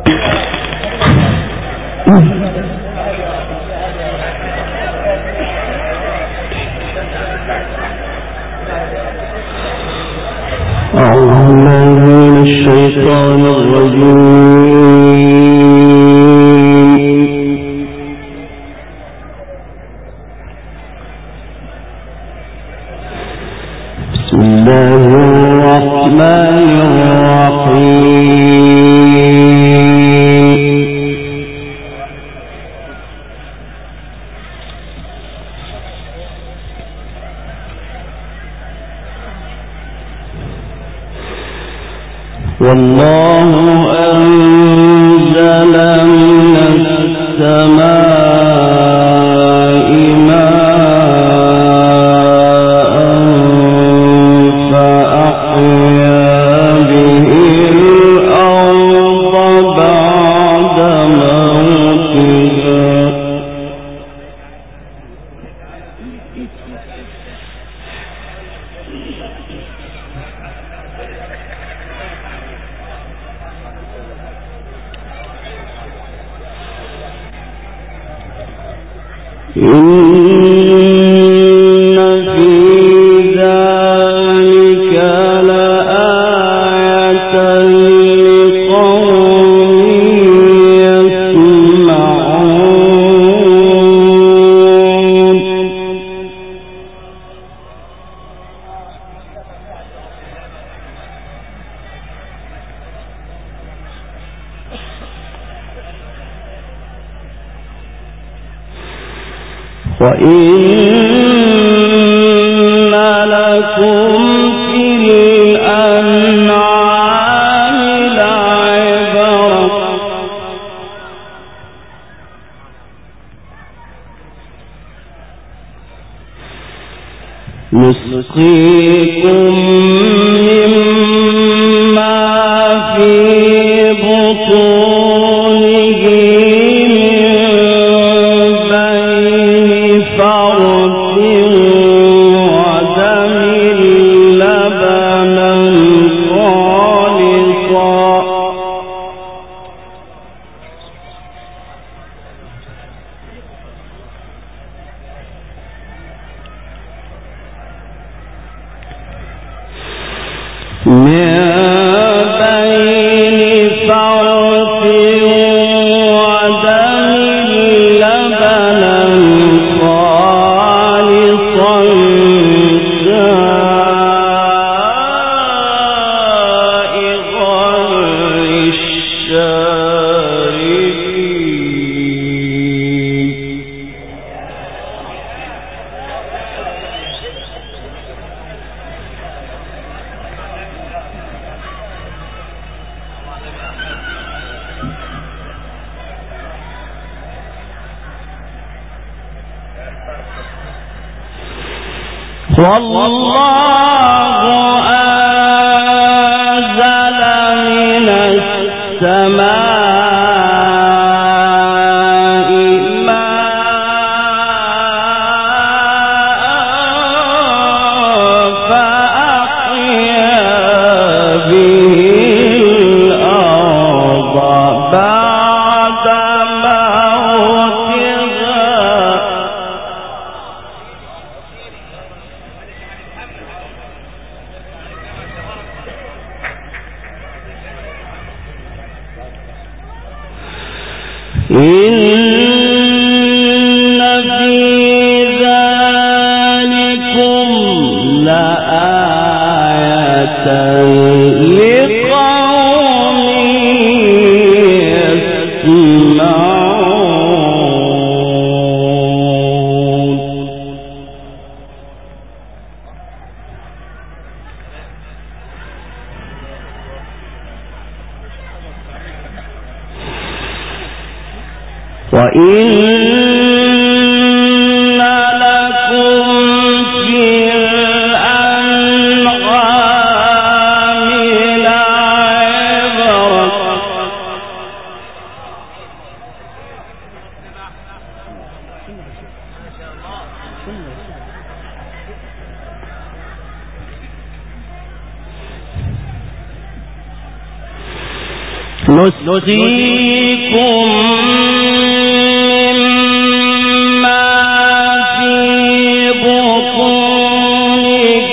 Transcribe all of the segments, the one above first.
والله أنزل من السماء ماء فأحيا به الأرض بعد موتها وإن لكم في الأنعام لعبرة نسقيكم مما في بطونه والله أنزل من السماء ماء فأحيا به الأرض بعد إن في ذلكم لآية لقوم يسمعون وإن لكم في الأنعام لعبرة نسقيكم مما في بطونه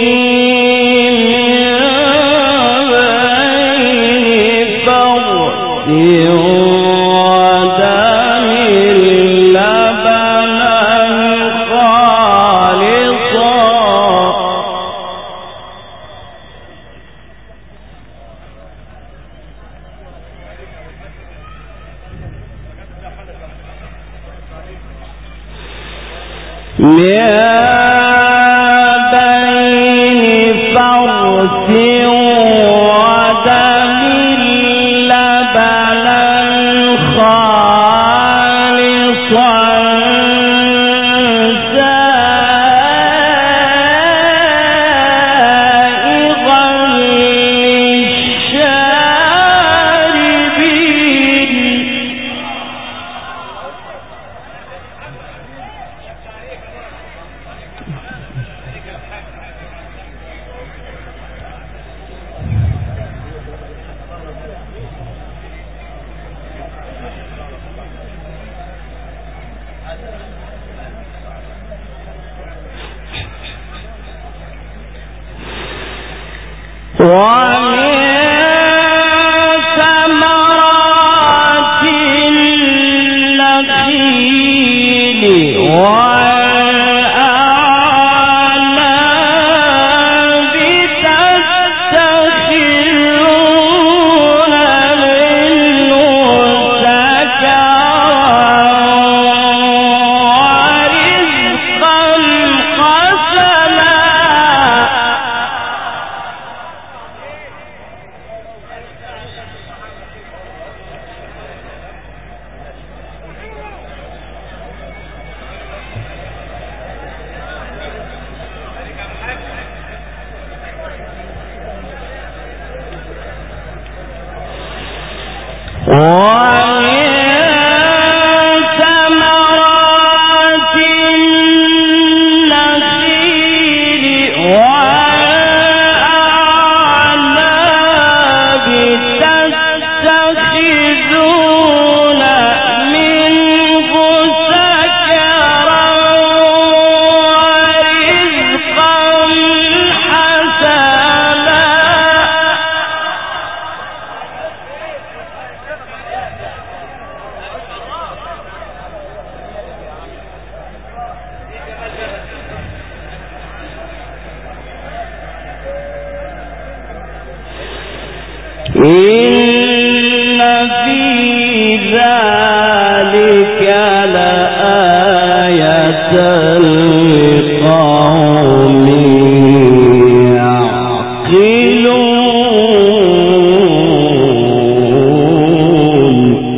من بين فرث ودم لبنا خالصا إن في ذلك لآية لقوم يعقلون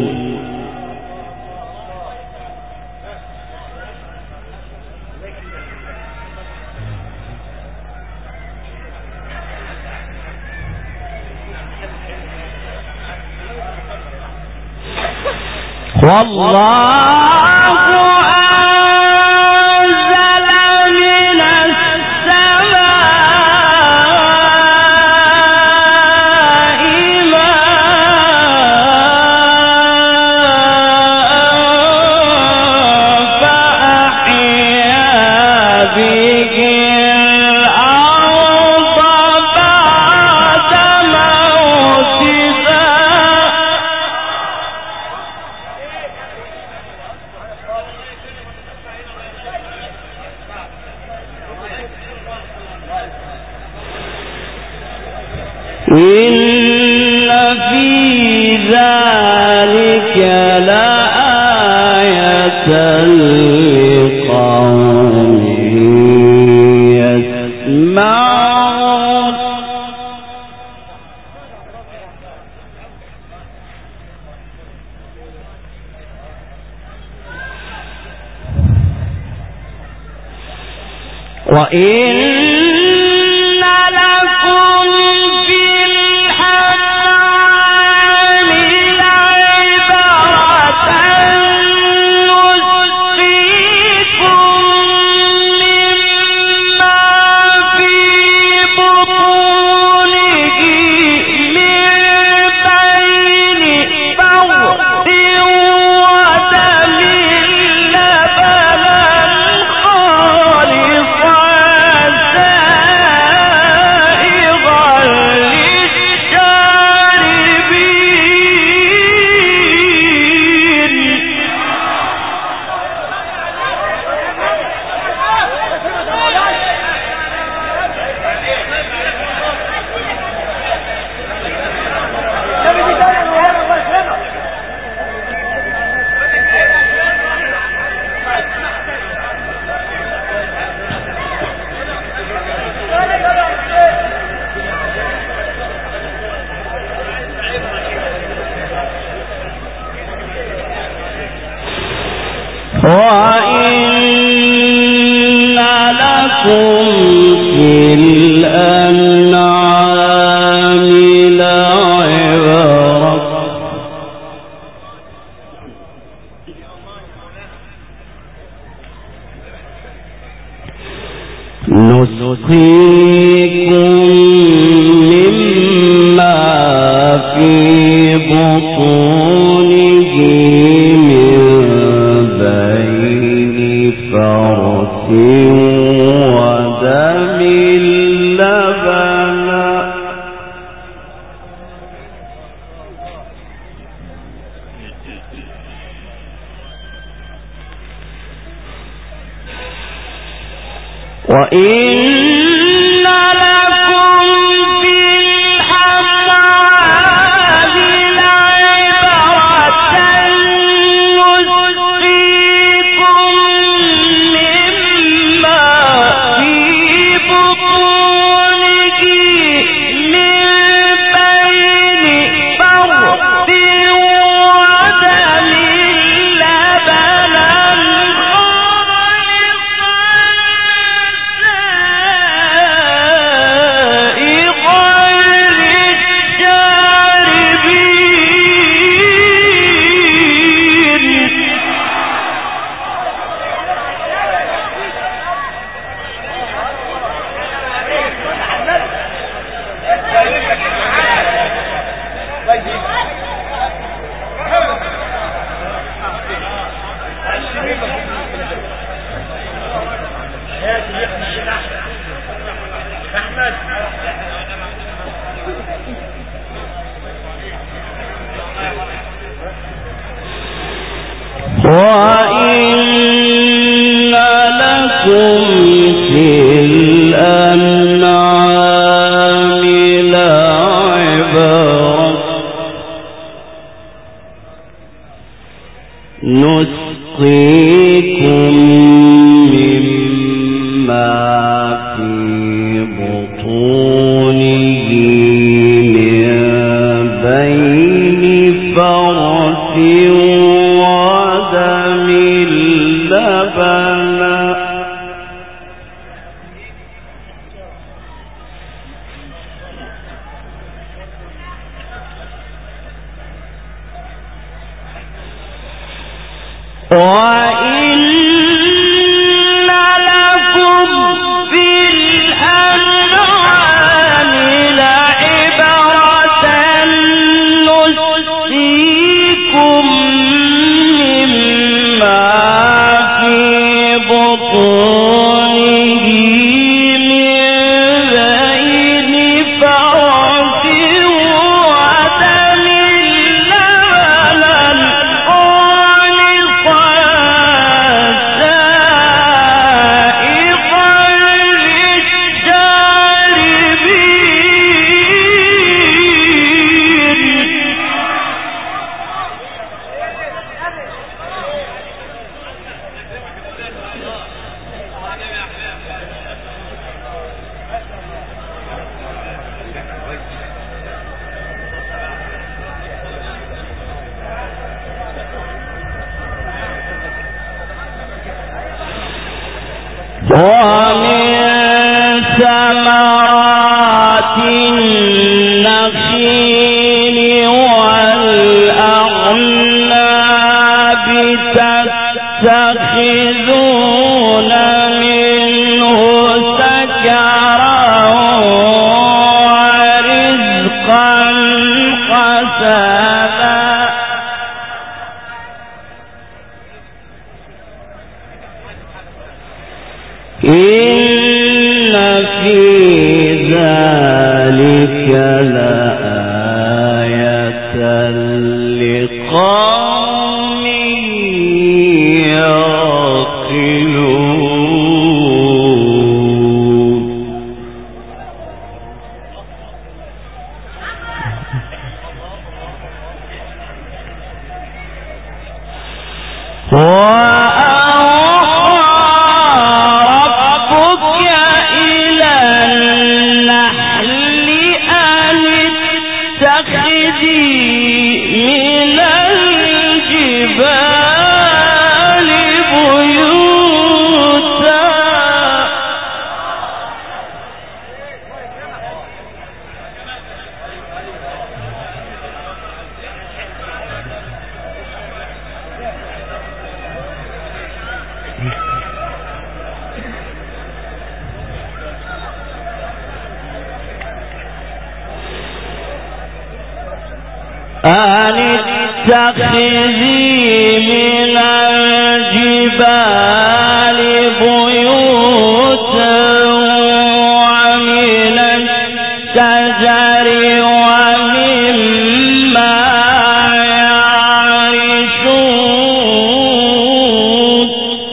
والله أنزل من السماء ماء فأحيا به الأرض بعد موتها إن في ذلك لآية لقوم يسمعون وإن لكم في الحال لعبرة نسقيكم مما في بطونه من بين من الجبال أن اتخذي من الجبال بيوتا ومن الشجر ومما يعرشون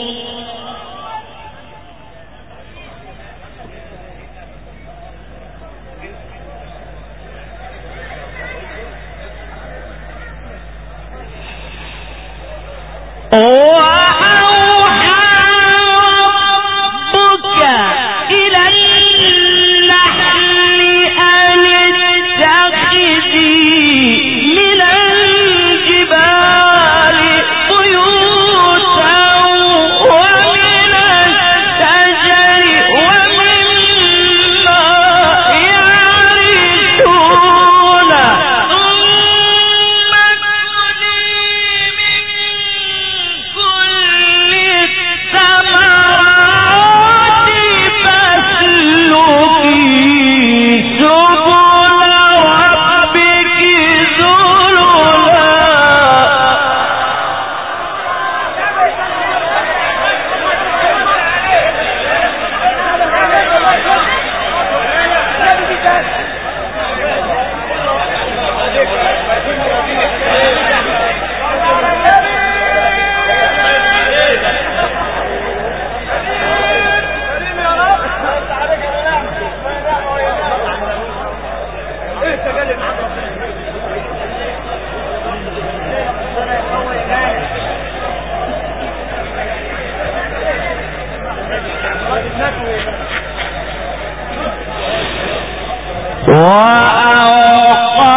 وأوحى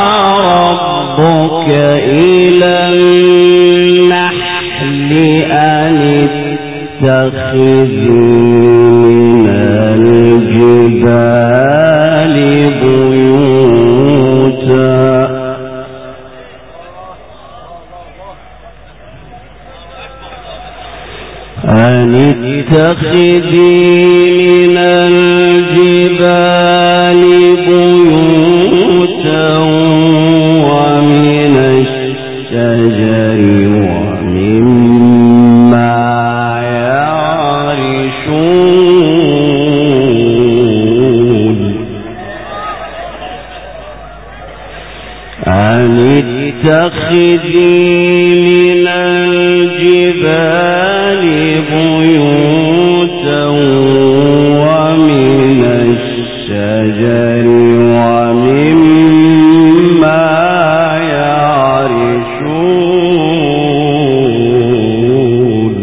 ربك إلى النحل أن اتخذي من الجبال بيوتا أن اتخذي من الجبال بيوتا ومن الشجر ومما يعرشون أن اتخذي من الجبال بيوتا ومن الشجر ومما يعرشون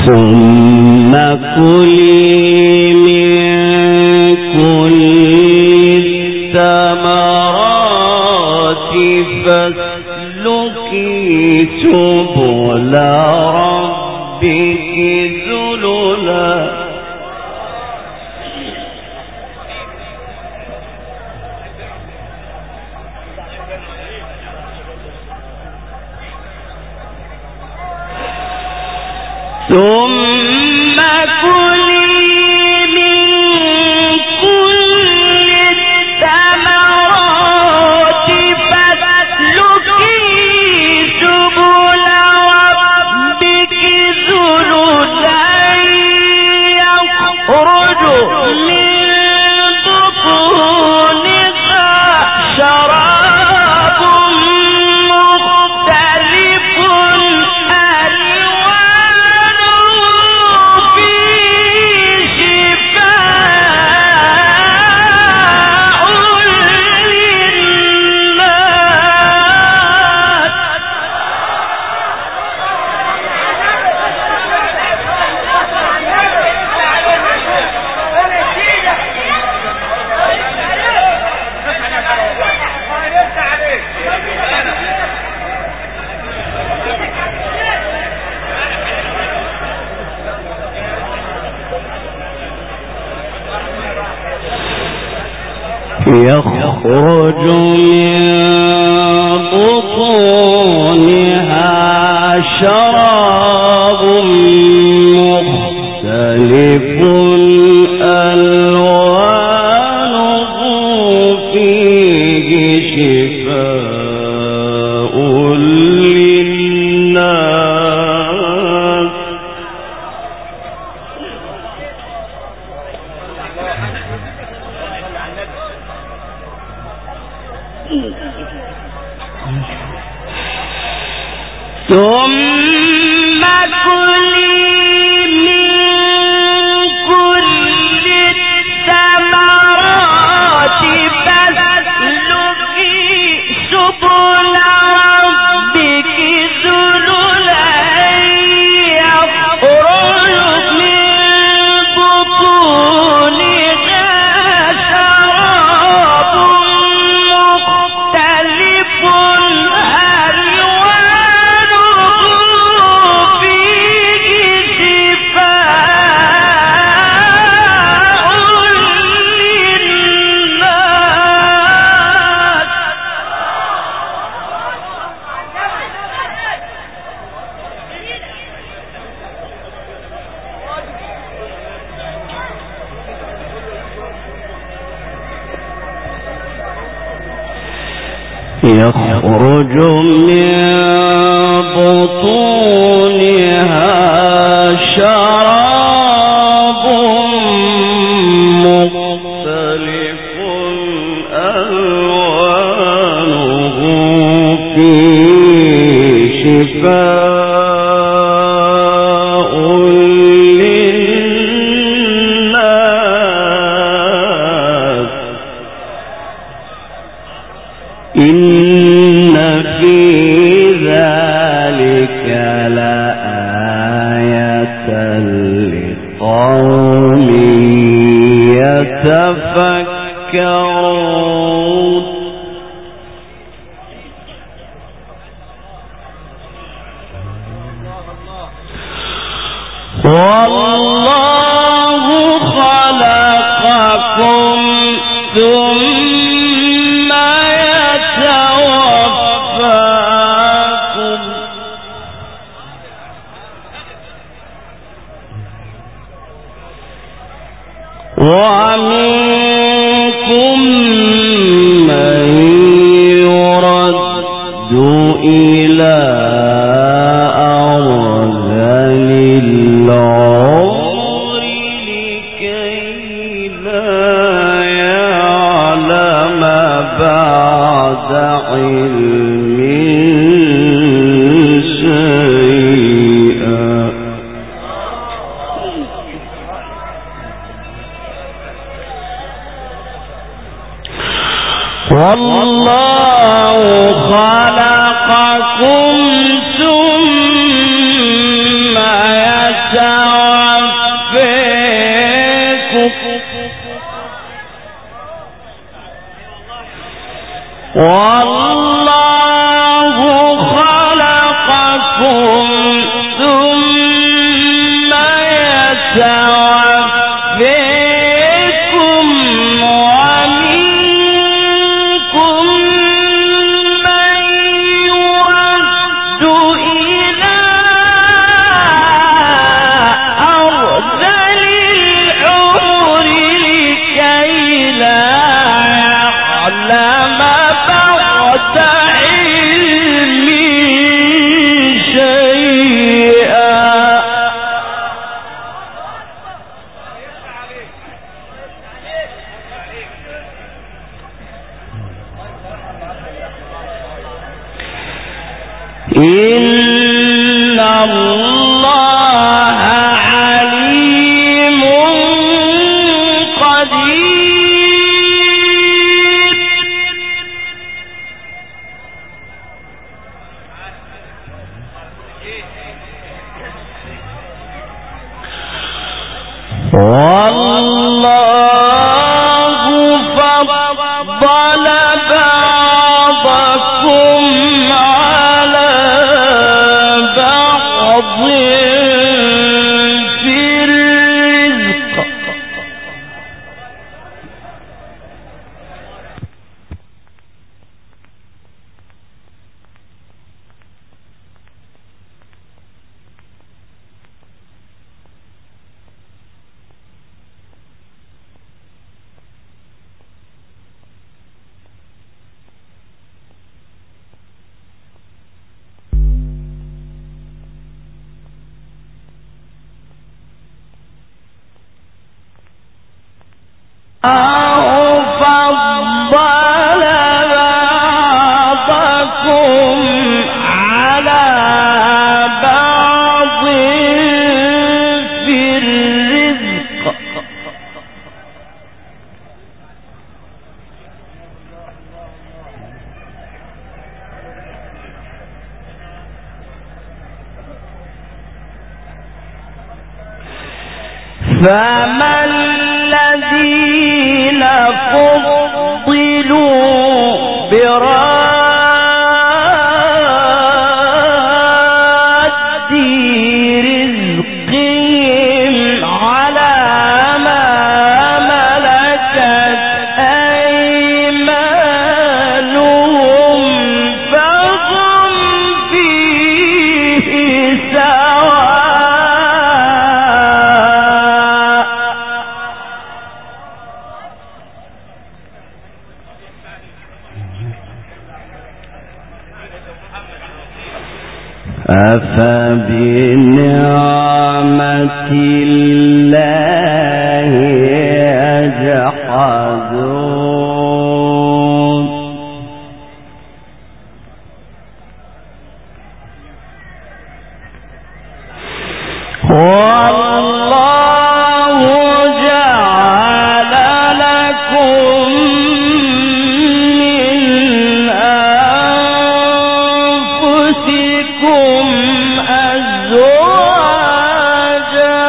ثم كلي من كل الثمرات فاسلكي سبل ربك ذللا ثم كلي من كل الثمرات فاسلكي سبل ربك ذللا يخرج من بطونها شراب مختلف يخرج من بطونها شراب مختلف ألوانه فيه شفاء للناس ثم كلي من كل الثمرات فاسلكي سبل ربك ذللا يخرج من بطونها شراب مختلف يخرج من بطونها شراب مختلف ألوانه فيه شفاء للناس إن في ذلك لآية لقوم يتفكرون والله خلقكم ثم يتوفاكم ومنكم من يرد إلى أرذل العمر لكي لا يعلم بعد علم شيئا والله خلقكم ثم يتوفاكم والله خلقكم ثم يتوفيكم ومنكم من يرد إلى أرذل العمر لكي لا يعلم بعد علم شيئا. إن الله عليم قدير. والله فضل بعضكم على بعض في الرزق فضل بعضكم على بعض في الرزق فما الذين فضلوا براد رزقهم على ما ملكت أيمانهم فهم فيه سواء. أفبنعمة الله يجحدون والله جعل لكم من أنفسكم أزواجا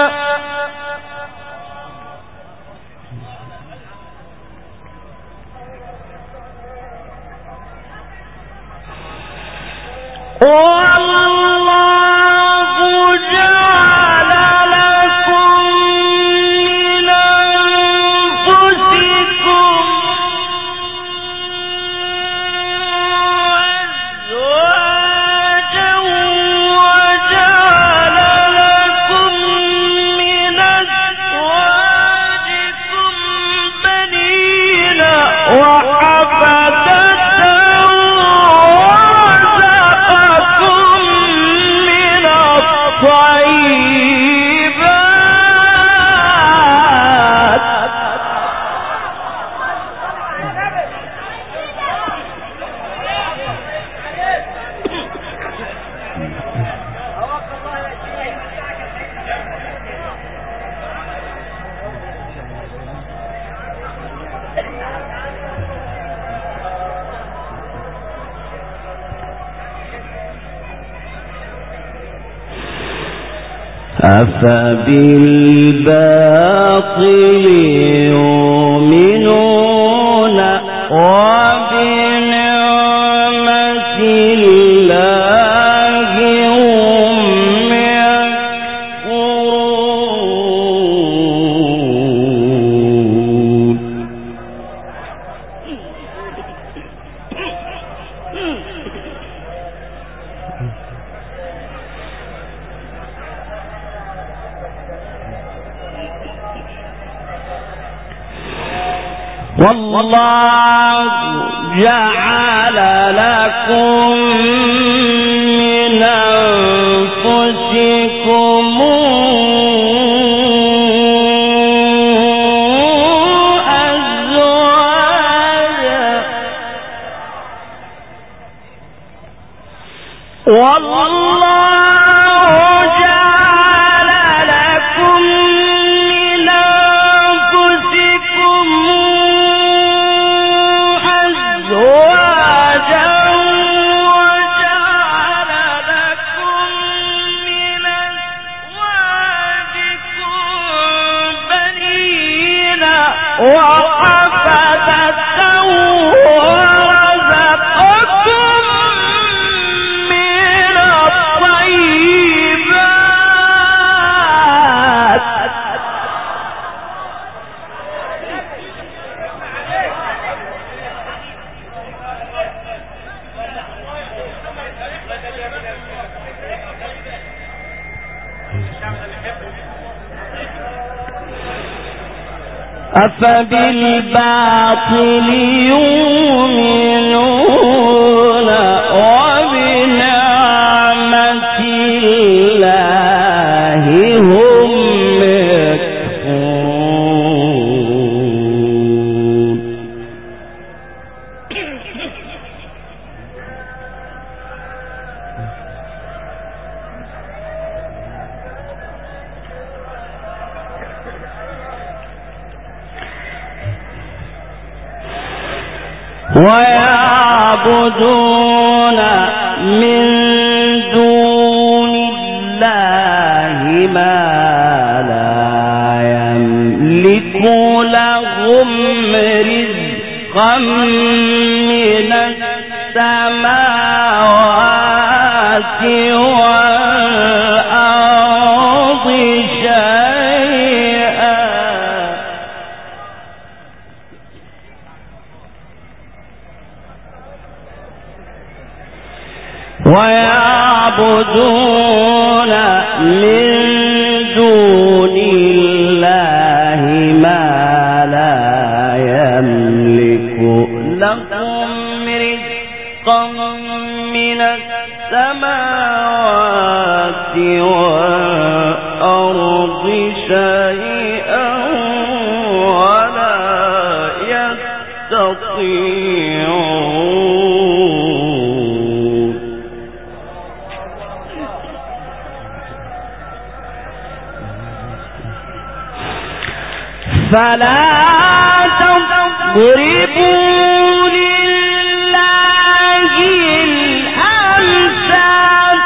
أفبالباطل يؤمنون وبنعمة والله جعل لكم من أنفسكم أزواجا أفبالباطل يؤمنون وبنعمة الله هم يكفرون ويعبدون من دون الله ما لا يملك لهم رزقا من السماوات والأرض شيئا ويعبدون من دون الله ما لا يملك لهم رزقا من السماوات والأرض شيئا ولا يستطيعون فلا تضربوا لله الأمثال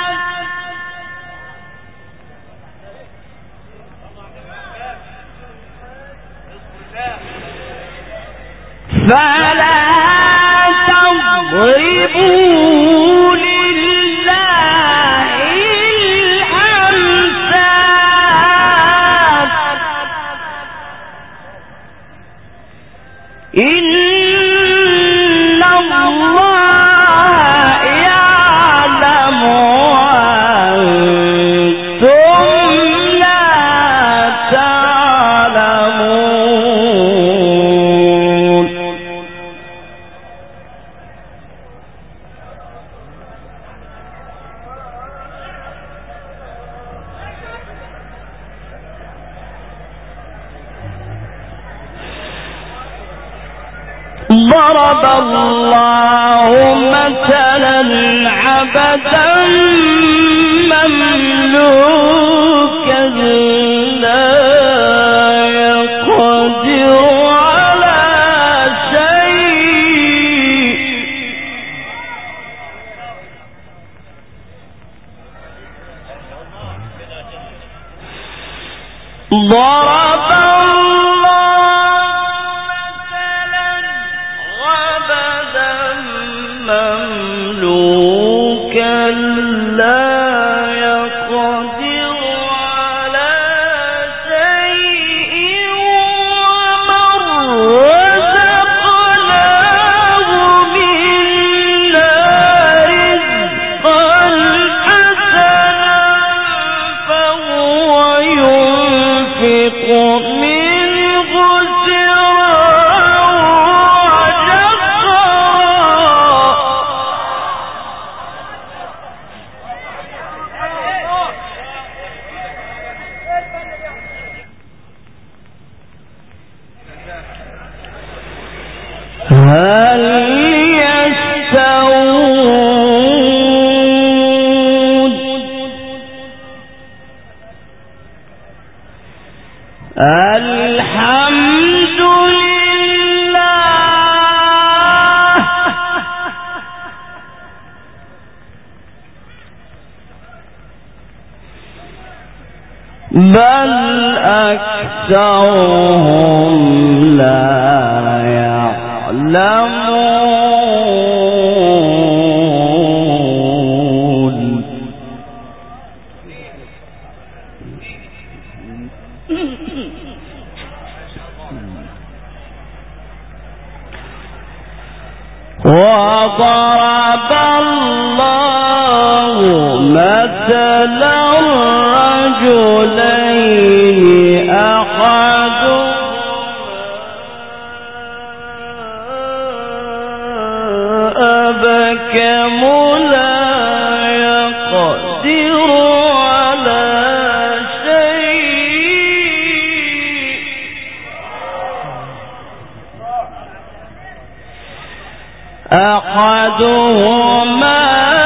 فلا تضربوا لله الأمثال إن الله يعلم وأنتم لا تعلمون ضرب الله مثلا عبدا مملوكا لا يقدر على شيء ضرب مملوكا لا يقدر على شيء ومن رزقناه منا رزقا حسنا فهو ينفق منه سرا هل يستوون الحمد لله بل أكثرهم لا يعلمون وضرب الله مثلا رجلين أبكم لا يقدر على شيء أحدهما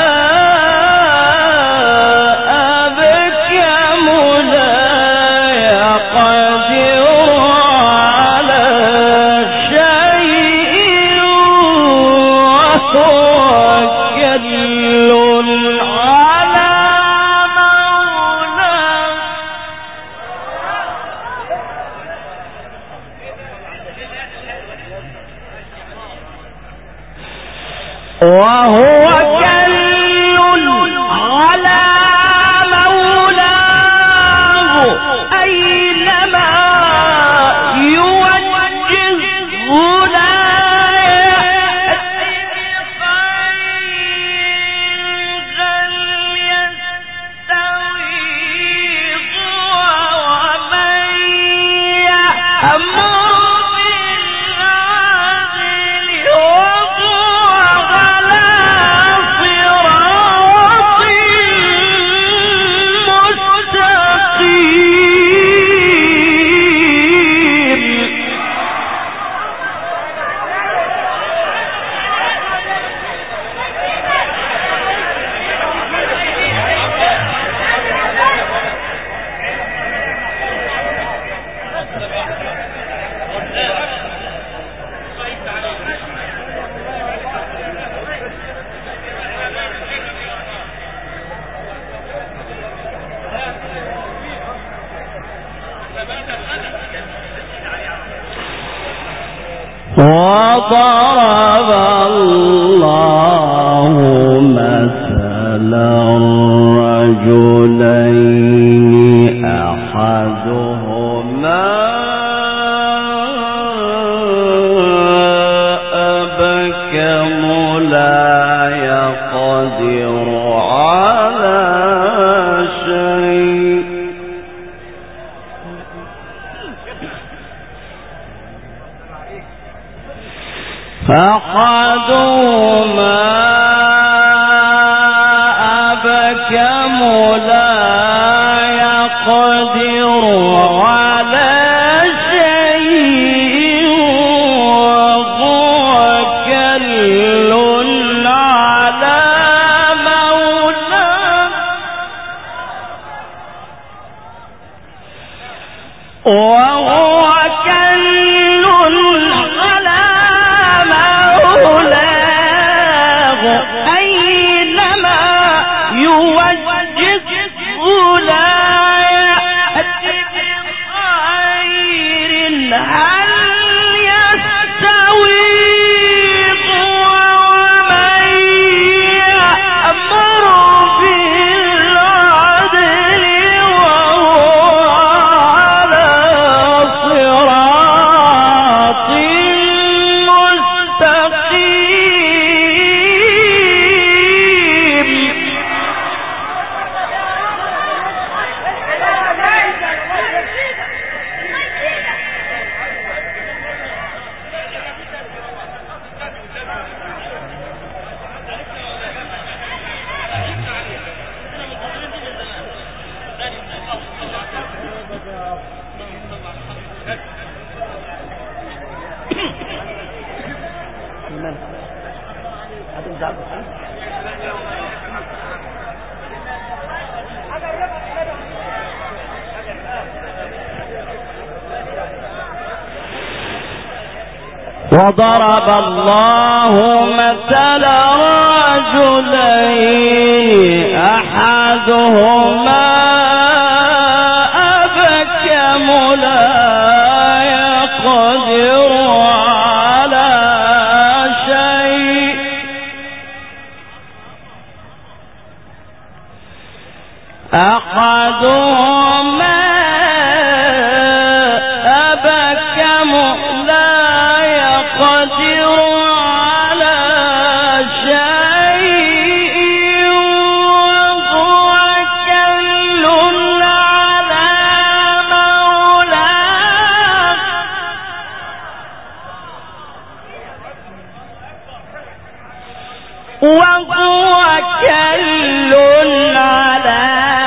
أبكم لا يقدر على شيء وهو كل على مولاه وهو كل على مولاه أينما يوجهه لا يأتي بخير هل يستوي هو ومن يأمر بالعدل وهو على صراط مستقيم وضرب الله مثلا رجلين أحدهما أبكم لا يقدر على شيء أحدهما أبكم لا يقدر على شيء وهو كل على مولاه وهو كل على مولاه وضرب الله مثلا رجلين أحدهما أبكم لا يقدر على شيء أحدهما أبكم لا يقدر على شيء وهو كل على مولاه وهو كل على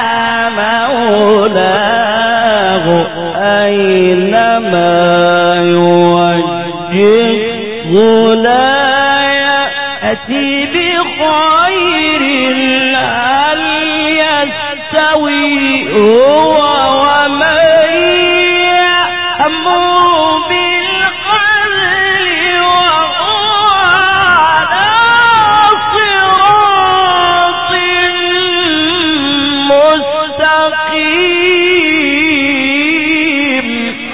مولاه أينما يوجهه لا يأتي بخير هل يستوي هو ومن يأمر بالعدل وهو على صراط مستقيم.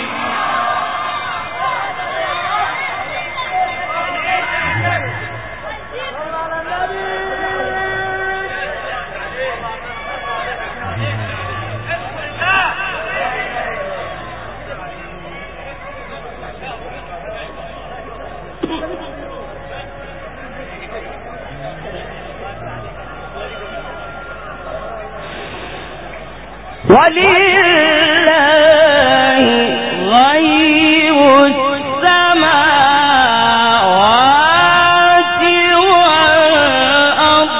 ولله غيب السماوات والأرض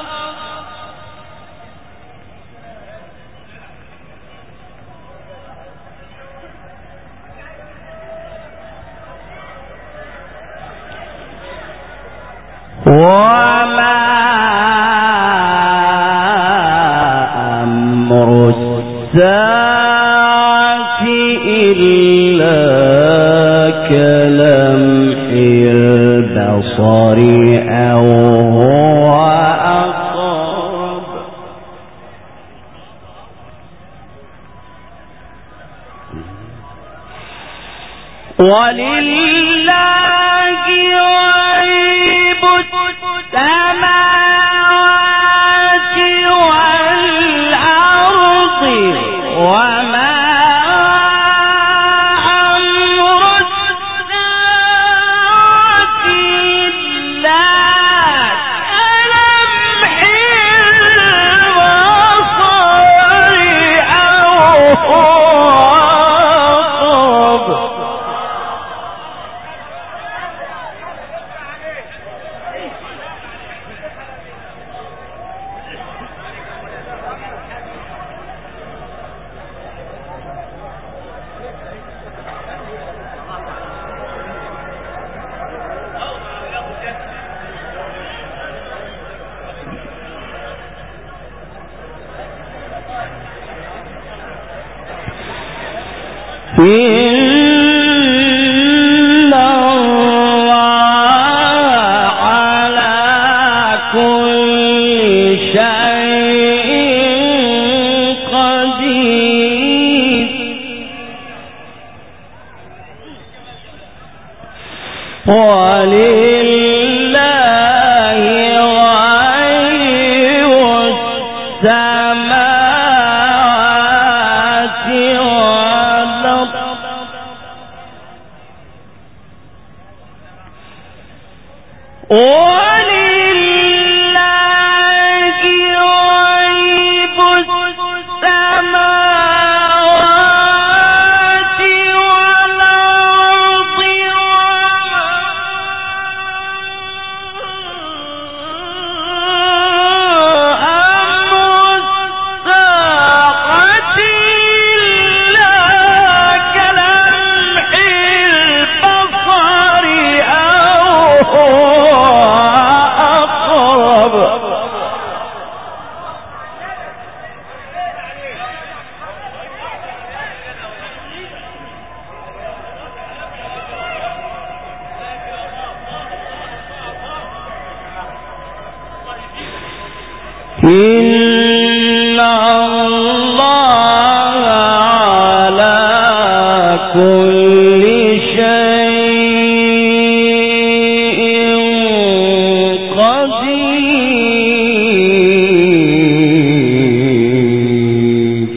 وما أمر الساعة إلا كلمح البصر أو هو أقرب ولله غيب السماوات والأرض وما أمر الساعة إلا كلمح البصر أو هو أقرب. إن الله على كل شيء قدير ولله غيب السماوات والأرض ولله غيب السماوات والأرض وما إن الله على كل شيء قدير.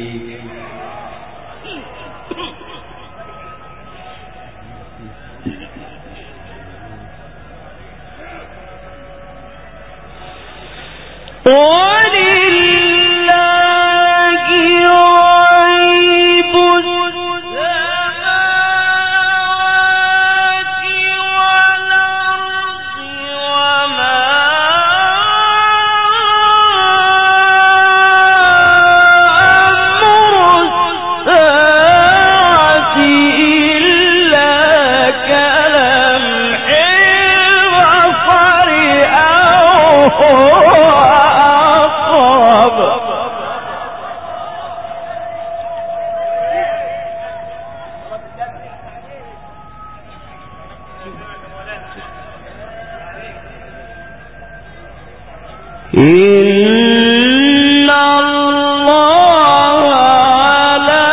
إن الله على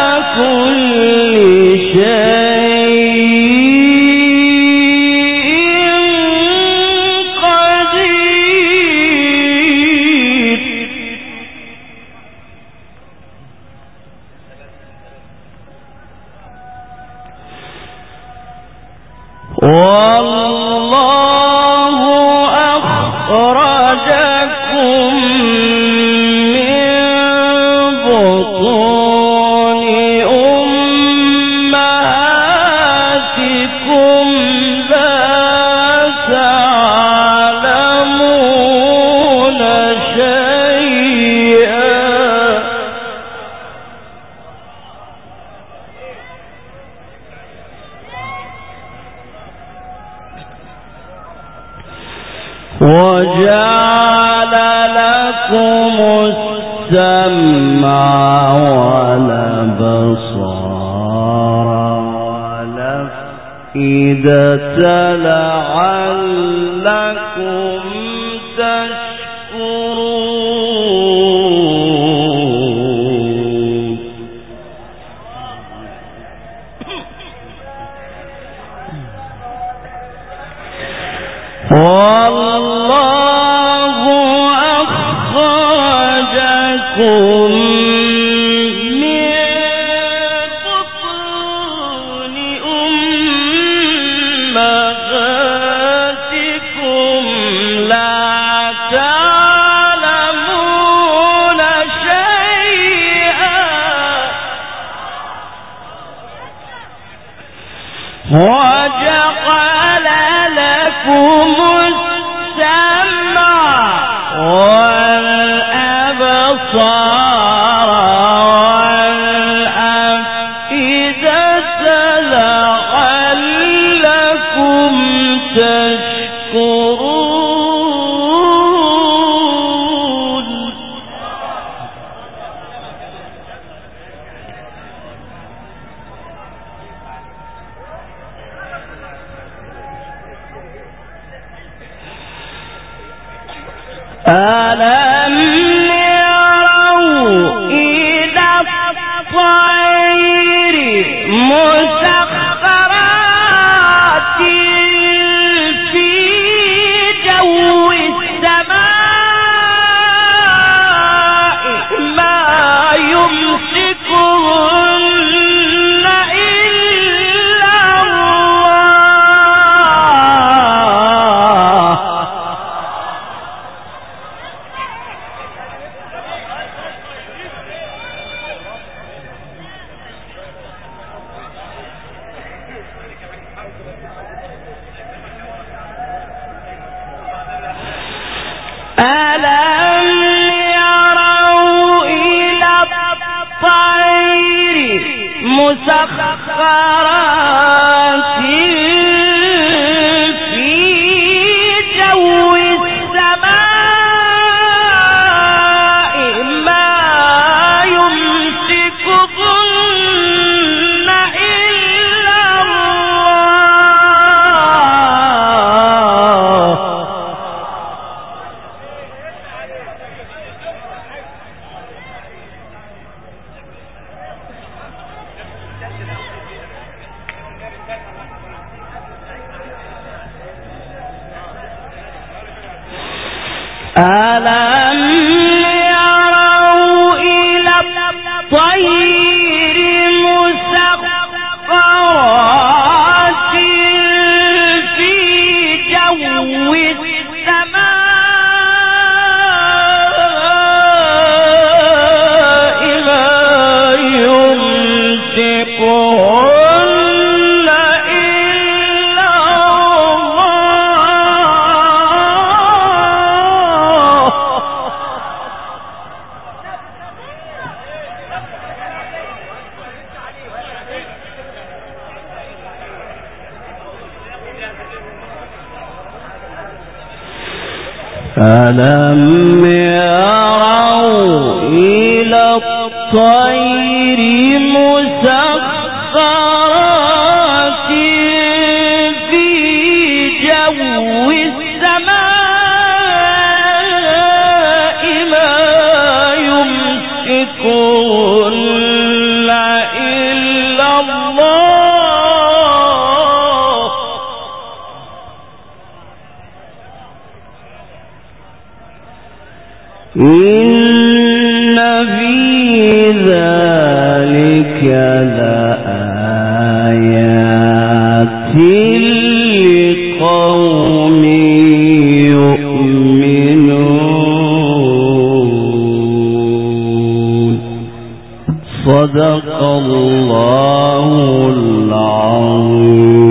كل شيء قدير. والله أخرجكم من بطون أمهاتكم لا تعلمون شيئا وجعل لكم السمع والأبصار والأفئدة لعلكم تشكرون. والله أخرجكم من بطون أمهاتكم لا تعلمون شيئا وجعل لكم السمع والأبصار والأفئدة لعلكم تشكرون. ألم يروا إلى الطير مسخرات في جو السماء ما يمسكهن إلا الله. ألم يروا إلى الطير مسخرات في جو السماء ما يمسكهن إلا الله. ألم يروا إلى الطير مسخرات في جو السماء ما يمسكهن إلا ألم يروا إلى الطير مسخرات في جو السماء ما يمسكهن إلا الله إن في ذلك لآيات لقوم يؤمنون صدق الله العظيم.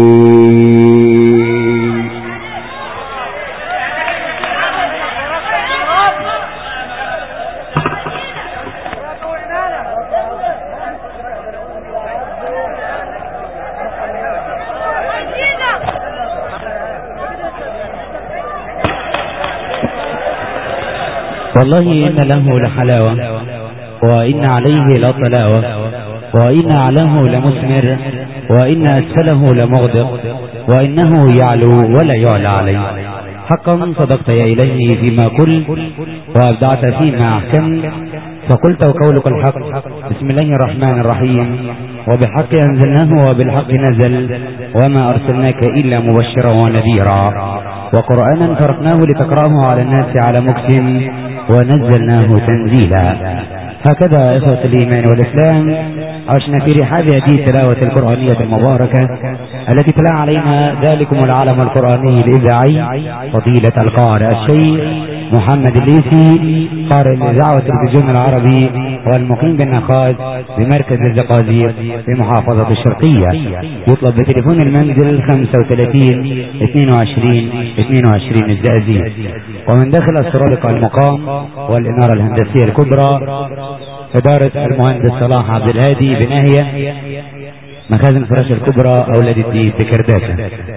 والله إن له لحلاوة وإن عليه لطلاوة وإن أعلاه لمثمر وإن أسفله لمغدق وإنه يعلو ولا يعلى عليه. حقا صدقت يا إلهي فيما قلت وأبدعت فيما أحكمت فقلت وقولك الحق. بسم الله الرحمن الرحيم. وبحق أنزلناه وبالحق نزل وما أرسلناك إلا مبشرا ونذيرا وقرآنا فرقناه لتقرأه على الناس على مكث ونزلناه تنزيلا. هكذا إخوة الإيمان والإسلام عشنا في رحاب هذه التلاوة القرآنية المباركة التي تلا علينا ذلكم العالم القرآني الإذاعي فضيلة القارئ الشيخ محمد الليثي قارئ الإذاعة والتلفزيون العربي والمقيم بالنخاز بمركز الزقازيق في محافظة الشرقية. يطلب بتليفون المنزل 35 22 22 الزقازيق. ومن داخل السرادق المقام والإنارة الهندسية الكبرى إدارة المهندس صلاح عبد الهادي بناهية مخازن فراش الكبرى أولاد الدين بكرداسة.